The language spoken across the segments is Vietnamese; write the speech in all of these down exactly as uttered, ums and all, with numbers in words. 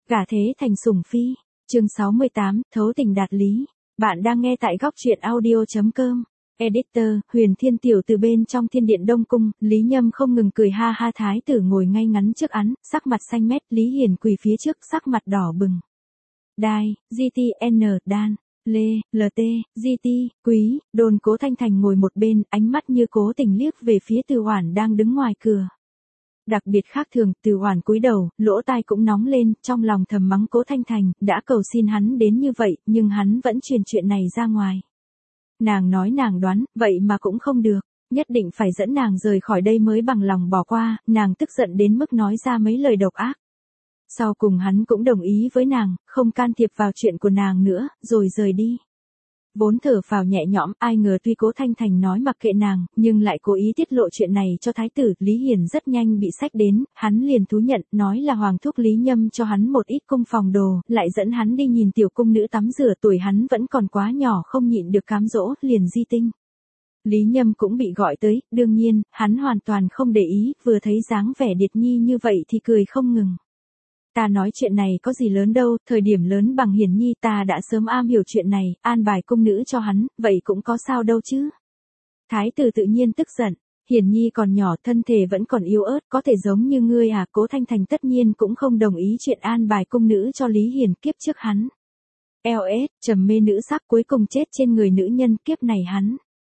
Gả thế thành sủng phi. Chương sáu mươi tám, thấu tình đạt lý. Bạn đang nghe tại góc truyện audio chấm com. Editor, Huyền Thiên Tiểu từ bên trong thiên điện Đông Cung, Lý Nhâm không ngừng cười ha ha. Thái tử ngồi ngay ngắn trước án, sắc mặt xanh mét. Lý Hiền quỳ phía trước, sắc mặt đỏ bừng. Đai, giê tê en, Đan, Lê, lờ tê, giê tê, Quý, Đồn. Cố Thanh Thành ngồi một bên, ánh mắt như cố tình liếc về phía Từ Hoản đang đứng ngoài cửa. Đặc biệt khác thường, Từ Hoản cúi đầu, lỗ tai cũng nóng lên, trong lòng thầm mắng Cố Thanh Thành, đã cầu xin hắn đến như vậy, nhưng hắn vẫn truyền chuyện này ra ngoài. Nàng nói nàng đoán, vậy mà cũng không được, nhất định phải dẫn nàng rời khỏi đây mới bằng lòng bỏ qua, nàng tức giận đến mức nói ra mấy lời độc ác. Sau cùng hắn cũng đồng ý với nàng, không can thiệp vào chuyện của nàng nữa, rồi rời đi. Vốn thở phào nhẹ nhõm, ai ngờ tuy Cố Thanh Thành nói mặc kệ nàng, nhưng lại cố ý tiết lộ chuyện này cho thái tử. Lý Hiền rất nhanh bị xách đến, hắn liền thú nhận, nói là Hoàng thúc Lý Nhâm cho hắn một ít cung phòng đồ, lại dẫn hắn đi nhìn tiểu cung nữ tắm rửa. Tuổi hắn vẫn còn quá nhỏ không nhịn được cám dỗ, liền di tinh. Lý Nhâm cũng bị gọi tới, đương nhiên, hắn hoàn toàn không để ý, vừa thấy dáng vẻ Điệt Nhi như vậy thì cười không ngừng. Ta nói chuyện này có gì lớn đâu, thời điểm lớn bằng Hiền Nhi ta đã sớm am hiểu chuyện này, an bài cung nữ cho hắn, vậy cũng có sao đâu chứ. Thái tử tự nhiên tức giận, Hiền Nhi còn nhỏ, thân thể vẫn còn yếu ớt, có thể giống như ngươi à. Cố Thanh Thành tất nhiên cũng không đồng ý chuyện an bài cung nữ cho Lý Hiền. Kiếp trước hắn eo ét, trầm mê nữ sắc, cuối cùng chết trên người nữ nhân. Kiếp này hắn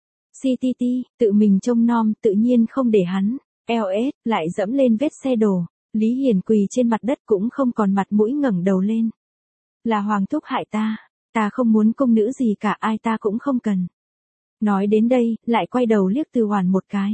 xê tê tê, tự mình trông nom, tự nhiên không để hắn eo ét lại dẫm lên vết xe đổ. Lý Hiền quỳ trên mặt đất cũng không còn mặt mũi ngẩng đầu lên. Là Hoàng thúc hại ta, ta không muốn cung nữ gì cả, ai ta cũng không cần. Nói đến đây, lại quay đầu liếc Từ Hoản một cái.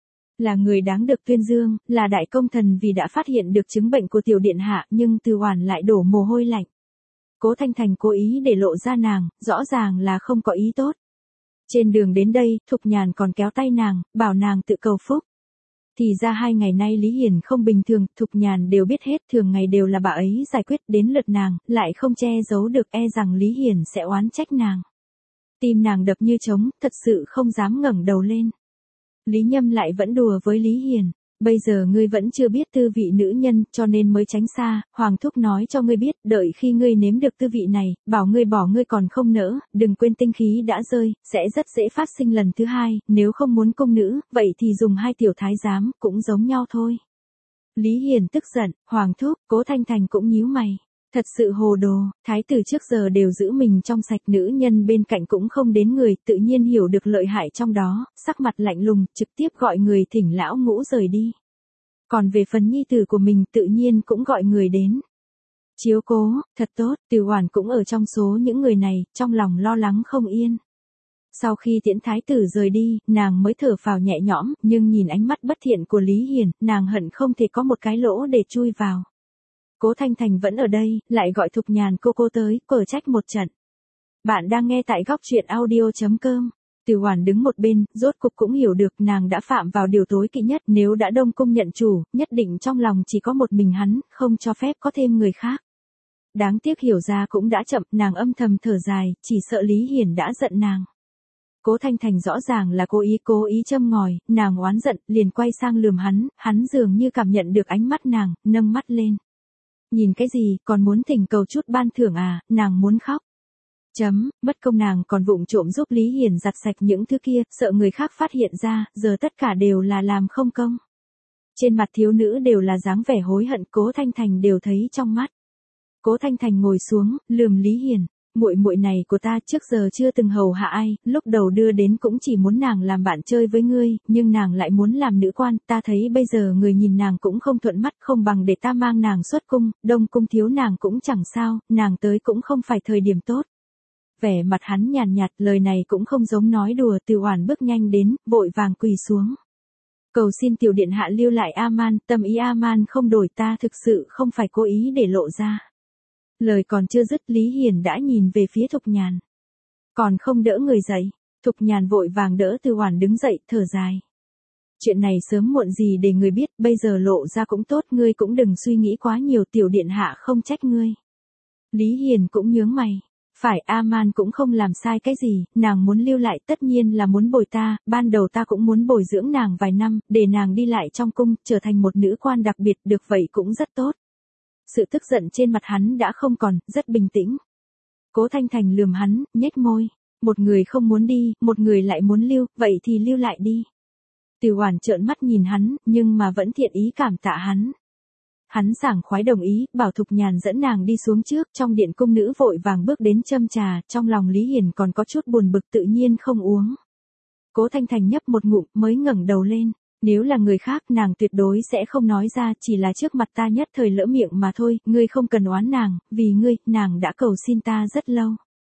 Là người đáng được tuyên dương, là đại công thần vì đã phát hiện được chứng bệnh của tiểu điện hạ, nhưng Từ Hoản lại đổ mồ hôi lạnh. Cố Thanh Thành cố ý để lộ ra nàng, rõ ràng là không có ý tốt. Trên đường đến đây, Thục Nhàn còn kéo tay nàng, bảo nàng tự cầu phúc. Thì ra hai ngày nay Lý Hiền không bình thường, Thục Nhàn đều biết hết, thường ngày đều là bà ấy giải quyết, đến lượt nàng, lại không che giấu được, e rằng Lý Hiền sẽ oán trách nàng. Tim nàng đập như trống, thật sự không dám ngẩng đầu lên. Lý Nhâm lại vẫn đùa với Lý Hiền, bây giờ ngươi vẫn chưa biết tư vị nữ nhân, cho nên mới tránh xa, Hoàng thúc nói cho ngươi biết, đợi khi ngươi nếm được tư vị này, bảo ngươi bỏ ngươi còn không nỡ, đừng quên tinh khí đã rơi, sẽ rất dễ phát sinh lần thứ hai, nếu không muốn cung nữ, vậy thì dùng hai tiểu thái giám, cũng giống nhau thôi. Lý Hiền tức giận, Hoàng thúc. Cố Thanh Thành cũng nhíu mày. Thật sự hồ đồ, thái tử trước giờ đều giữ mình trong sạch, nữ nhân bên cạnh cũng không đến người, tự nhiên hiểu được lợi hại trong đó, sắc mặt lạnh lùng, trực tiếp gọi người thỉnh lão ngũ rời đi. Còn về phần nhi tử của mình tự nhiên cũng gọi người đến. Chiếu cố, thật tốt. Từ Hoản cũng ở trong số những người này, trong lòng lo lắng không yên. Sau khi tiễn thái tử rời đi, nàng mới thở phào nhẹ nhõm, nhưng nhìn ánh mắt bất thiện của Lý Hiền, nàng hận không thể có một cái lỗ để chui vào. Cố Thanh Thành vẫn ở đây, lại gọi Thục Nhàn cô cô tới, cở trách một trận. Bạn đang nghe tại góc truyện audio chấm com. Từ Hoản đứng một bên, rốt cục cũng hiểu được nàng đã phạm vào điều tối kỵ nhất, nếu đã Đông Cung nhận chủ, nhất định trong lòng chỉ có một mình hắn, không cho phép có thêm người khác. Đáng tiếc hiểu ra cũng đã chậm, nàng âm thầm thở dài, chỉ sợ Lý Hiền đã giận nàng. Cố Thanh Thành rõ ràng là cố ý cố ý châm ngòi, nàng oán giận, liền quay sang lườm hắn, hắn dường như cảm nhận được ánh mắt nàng, nâng mắt lên. Nhìn cái gì, còn muốn thỉnh cầu chút ban thưởng à, nàng muốn khóc. Chấm, bất công nàng còn vụng trộm giúp Lý Hiền giặt sạch những thứ kia, sợ người khác phát hiện ra, giờ tất cả đều là làm không công. Trên mặt thiếu nữ đều là dáng vẻ hối hận, Cố Thanh Thành đều thấy trong mắt. Cố Thanh Thành ngồi xuống, lườm Lý Hiền, muội muội này của ta trước giờ chưa từng hầu hạ ai, lúc đầu đưa đến cũng chỉ muốn nàng làm bạn chơi với ngươi, nhưng nàng lại muốn làm nữ quan, ta thấy bây giờ người nhìn nàng cũng không thuận mắt, không bằng để ta mang nàng xuất cung, Đông Cung thiếu nàng cũng chẳng sao, nàng tới cũng không phải thời điểm tốt. Vẻ mặt hắn nhàn nhạt, lời này cũng không giống nói đùa. Từ Hoản bước nhanh đến, vội vàng quỳ xuống. Cầu xin tiểu điện hạ lưu lại A-man, tâm ý A-man không đổi, ta thực sự không phải cố ý để lộ ra. Lời còn chưa dứt, Lý Hiền đã nhìn về phía Thục Nhàn. Còn không đỡ người dậy. Thục Nhàn vội vàng đỡ Từ Hoản đứng dậy, thở dài. Chuyện này sớm muộn gì để người biết, bây giờ lộ ra cũng tốt, ngươi cũng đừng suy nghĩ quá nhiều, tiểu điện hạ không trách ngươi. Lý Hiền cũng nhướng mày. Phải, A-man cũng không làm sai cái gì, nàng muốn lưu lại tất nhiên là muốn bồi ta, ban đầu ta cũng muốn bồi dưỡng nàng vài năm, để nàng đi lại trong cung, trở thành một nữ quan đặc biệt, được vậy cũng rất tốt. Sự tức giận trên mặt hắn đã không còn, rất bình tĩnh. Cố Thanh Thành lườm hắn, nhếch môi. Một người không muốn đi, một người lại muốn lưu, vậy thì lưu lại đi. Từ Hoản trợn mắt nhìn hắn, nhưng mà vẫn thiện ý cảm tạ hắn. Hắn sảng khoái đồng ý, bảo Thục Nhàn dẫn nàng đi xuống trước, trong điện cung nữ vội vàng bước đến châm trà, trong lòng Lý Hiền còn có chút buồn bực tự nhiên không uống. Cố Thanh Thành nhấp một ngụm mới ngẩng đầu lên, nếu là người khác nàng tuyệt đối sẽ không nói ra, chỉ là trước mặt ta nhất thời lỡ miệng mà thôi, ngươi không cần oán nàng, vì ngươi, nàng đã cầu xin ta rất lâu.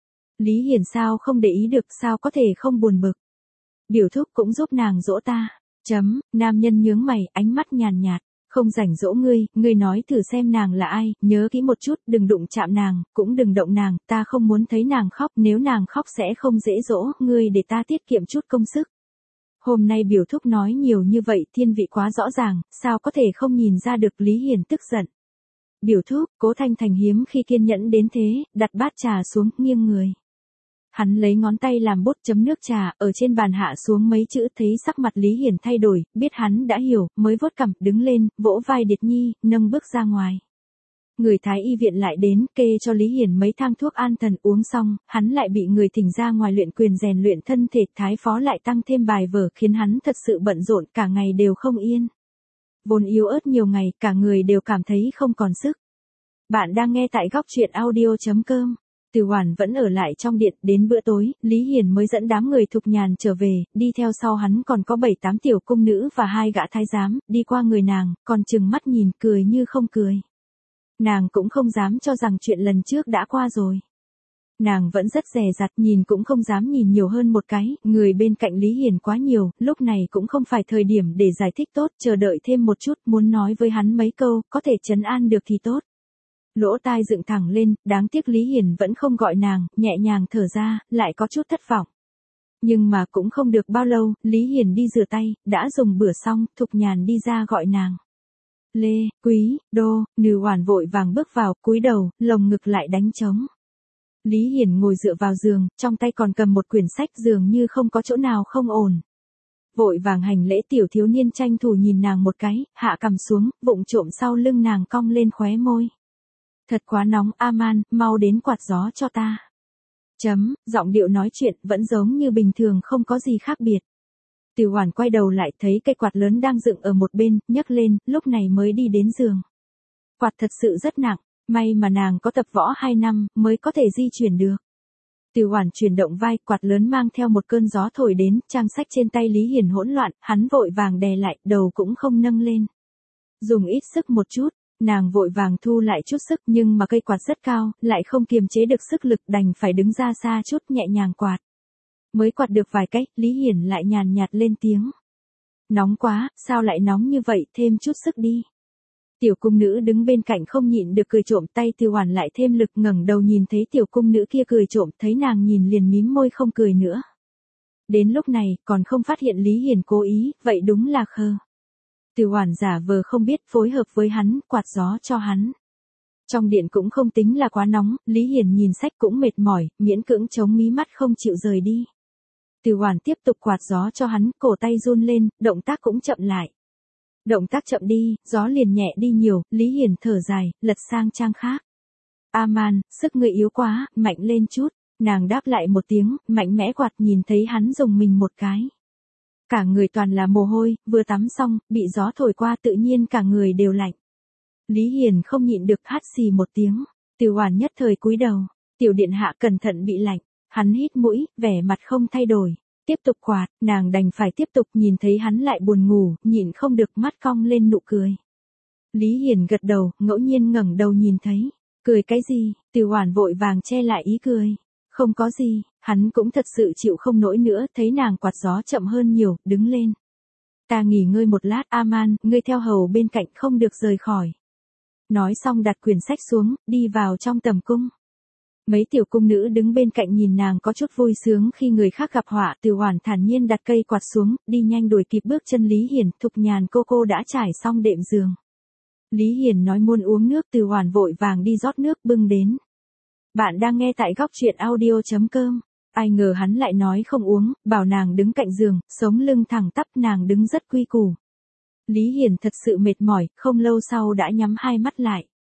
Lý Hiền sao không để ý được, sao có thể không buồn bực. Biểu thúc cũng giúp nàng dỗ ta. Chấm, nam nhân nhướng mày, ánh mắt nhàn nhạt. Không rảnh dỗ ngươi, ngươi nói thử xem nàng là ai, nhớ kỹ một chút, đừng đụng chạm nàng, cũng đừng động nàng, ta không muốn thấy nàng khóc, nếu nàng khóc sẽ không dễ dỗ, ngươi để ta tiết kiệm chút công sức. Hôm nay biểu thúc nói nhiều như vậy, thiên vị quá rõ ràng, sao có thể không nhìn ra được. Lý Hiền tức giận. Biểu thúc, Cố Thanh Thành hiếm khi kiên nhẫn đến thế, đặt bát trà xuống, nghiêng người. Hắn lấy ngón tay làm bút chấm nước trà, ở trên bàn hạ xuống mấy chữ, thấy sắc mặt Lý Hiền thay đổi, biết hắn đã hiểu, mới vuốt cằm, đứng lên, vỗ vai Điệt Nhi, nâng bước ra ngoài. Người Thái y viện lại đến, kê cho Lý Hiền mấy thang thuốc an thần, uống xong, hắn lại bị người thỉnh ra ngoài luyện quyền rèn luyện thân thể, Thái phó lại tăng thêm bài vở, khiến hắn thật sự bận rộn, cả ngày đều không yên. Vốn yếu ớt nhiều ngày, cả người đều cảm thấy không còn sức. Bạn đang nghe tại góc truyện audio chấm com. Từ Hoản vẫn ở lại trong điện, đến bữa tối, Lý Hiền mới dẫn đám người Thục Nhàn trở về, đi theo sau hắn còn có bảy tám tiểu cung nữ và hai gã thái giám, đi qua người nàng, còn trừng mắt nhìn, cười như không cười. Nàng cũng không dám cho rằng chuyện lần trước đã qua rồi. Nàng vẫn rất dè dặt, nhìn cũng không dám nhìn nhiều hơn một cái, người bên cạnh Lý Hiền quá nhiều, lúc này cũng không phải thời điểm để giải thích tốt, chờ đợi thêm một chút, muốn nói với hắn mấy câu, có thể trấn an được thì tốt. Lỗ tai dựng thẳng lên, đáng tiếc Lý Hiền vẫn không gọi nàng, nhẹ nhàng thở ra, lại có chút thất vọng. Nhưng mà cũng không được bao lâu, Lý Hiền đi rửa tay, đã dùng bữa xong, Thục Nhàn đi ra gọi nàng. Lê, Quý, Đô, Nừ Hoản vội vàng bước vào, cúi đầu, lồng ngực lại đánh trống. Lý Hiền ngồi dựa vào giường, trong tay còn cầm một quyển sách, dường như không có chỗ nào không ổn. Vội vàng hành lễ, tiểu thiếu niên tranh thủ nhìn nàng một cái, hạ cằm xuống, vụng trộm sau lưng nàng cong lên khóe môi. Thật quá nóng, A-man, mau đến quạt gió cho ta. Chấm, giọng điệu nói chuyện vẫn giống như bình thường, không có gì khác biệt. Từ Hoản quay đầu lại thấy cây quạt lớn đang dựng ở một bên, nhấc lên, lúc này mới đi đến giường. Quạt thật sự rất nặng, may mà nàng có tập võ hai năm, mới có thể di chuyển được. Từ Hoản chuyển động vai, quạt lớn mang theo một cơn gió thổi đến, trang sách trên tay Lý Hiền hỗn loạn, hắn vội vàng đè lại, đầu cũng không nâng lên. Dùng ít sức một chút. Nàng vội vàng thu lại chút sức, nhưng mà cây quạt rất cao, lại không kiềm chế được sức lực, đành phải đứng ra xa chút, nhẹ nhàng quạt. Mới quạt được vài cách, Lý Hiền lại nhàn nhạt lên tiếng. Nóng quá, sao lại nóng như vậy, thêm chút sức đi. Tiểu cung nữ đứng bên cạnh không nhịn được cười trộm, tay Từ Hoản lại thêm lực, ngẩng đầu nhìn thấy tiểu cung nữ kia cười trộm, thấy nàng nhìn liền mím môi không cười nữa. Đến lúc này, còn không phát hiện Lý Hiền cố ý, vậy đúng là khờ. Từ Hoản giả vờ không biết, phối hợp với hắn, quạt gió cho hắn. Trong điện cũng không tính là quá nóng, Lý Hiền nhìn sách cũng mệt mỏi, miễn cưỡng chống mí mắt không chịu rời đi. Từ Hoản tiếp tục quạt gió cho hắn, cổ tay run lên, động tác cũng chậm lại. Động tác chậm đi, gió liền nhẹ đi nhiều, Lý Hiền thở dài, lật sang trang khác. A-man, sức ngươi yếu quá, mạnh lên chút. Nàng đáp lại một tiếng, mạnh mẽ quạt, nhìn thấy hắn dùng mình một cái. Cả người toàn là mồ hôi, vừa tắm xong, bị gió thổi qua tự nhiên cả người đều lạnh. Lý Hiền không nhịn được hắt xì một tiếng, Từ Hoản nhất thời cúi đầu, tiểu điện hạ cẩn thận bị lạnh, hắn hít mũi, vẻ mặt không thay đổi, tiếp tục quạt, nàng đành phải tiếp tục, nhìn thấy hắn lại buồn ngủ, nhịn không được mắt cong lên nụ cười. Lý Hiền gật đầu, ngẫu nhiên ngẩng đầu nhìn thấy, cười cái gì, Từ Hoản vội vàng che lại ý cười. Không có gì, hắn cũng thật sự chịu không nổi nữa, thấy nàng quạt gió chậm hơn nhiều, đứng lên. Ta nghỉ ngơi một lát, A-man, ngươi theo hầu bên cạnh không được rời khỏi. Nói xong đặt quyển sách xuống, đi vào trong tầm cung. Mấy tiểu cung nữ đứng bên cạnh nhìn nàng có chút vui sướng khi người khác gặp họa, Từ Hoản thản nhiên đặt cây quạt xuống, đi nhanh đuổi kịp bước chân Lý Hiền, Thục Nhàn cô cô đã trải xong đệm giường. Lý Hiền nói muốn uống nước, Từ Hoản vội vàng đi rót nước bưng đến. Bạn đang nghe tại góc truyện audio chấm com. Ai ngờ hắn lại nói không uống, bảo nàng đứng cạnh giường, sống lưng thẳng tắp, nàng đứng rất quy củ. Lý Hiền thật sự mệt mỏi, không lâu sau đã nhắm hai mắt lại.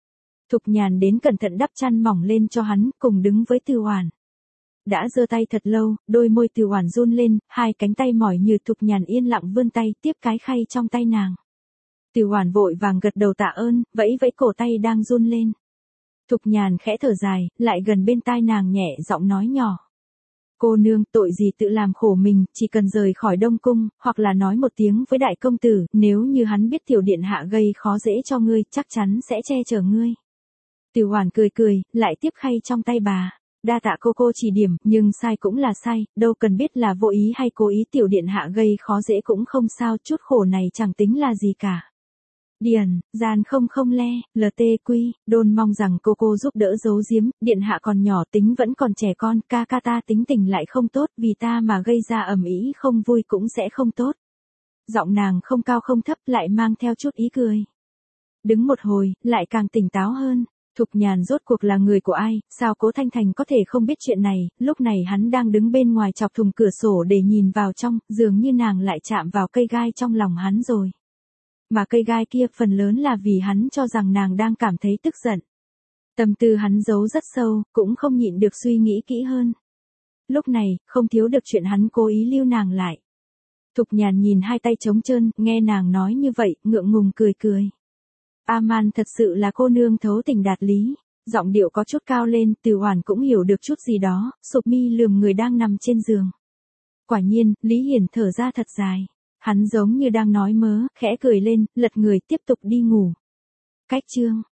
Thục Nhàn đến cẩn thận đắp chăn mỏng lên cho hắn, cùng đứng với Từ Oản. Đã giơ tay thật lâu, đôi môi Từ Oản run lên, hai cánh tay mỏi nhừ Thục Nhàn yên lặng vươn tay tiếp cái khay trong tay nàng. Từ Oản vội vàng gật đầu tạ ơn, vẫy vẫy cổ tay đang run lên. Thục Nhàn khẽ thở dài, lại gần bên tai nàng nhẹ giọng nói nhỏ. Cô nương, tội gì tự làm khổ mình, chỉ cần rời khỏi Đông Cung, hoặc là nói một tiếng với đại công tử, nếu như hắn biết tiểu điện hạ gây khó dễ cho ngươi, chắc chắn sẽ che chở ngươi. Từ Oản cười cười, lại tiếp khay trong tay bà. Đa tạ cô cô chỉ điểm, nhưng sai cũng là sai, đâu cần biết là vô ý hay cố ý, tiểu điện hạ gây khó dễ cũng không sao, chút khổ này chẳng tính là gì cả. Điền, gian không không le, lt quy, đôn mong rằng cô cô giúp đỡ giấu giếm, điện hạ còn nhỏ tính vẫn còn trẻ con, ca ca ta tính tình lại không tốt, vì ta mà gây ra ầm ĩ không vui cũng sẽ không tốt. Giọng nàng không cao không thấp, lại mang theo chút ý cười. Đứng một hồi, lại càng tỉnh táo hơn. Thục Nhàn rốt cuộc là người của ai, sao Cố Thanh Thành có thể không biết chuyện này, lúc này hắn đang đứng bên ngoài chọc thùng cửa sổ để nhìn vào trong, dường như nàng lại chạm vào cây gai trong lòng hắn rồi. Mà cây gai kia phần lớn là vì hắn cho rằng nàng đang cảm thấy tức giận. Tâm tư hắn giấu rất sâu, cũng không nhịn được suy nghĩ kỹ hơn. Lúc này, không thiếu được chuyện hắn cố ý lưu nàng lại. Thục Nhàn nhìn hai tay trống trơn, nghe nàng nói như vậy, ngượng ngùng cười cười. A-man thật sự là cô nương thấu tình đạt lý. Giọng điệu có chút cao lên, Từ Oản cũng hiểu được chút gì đó, sụp mi lườm người đang nằm trên giường. Quả nhiên, Lý Hiển thở ra thật dài. Hắn giống như đang nói mớ, khẽ cười lên, lật người tiếp tục đi ngủ. Cách chương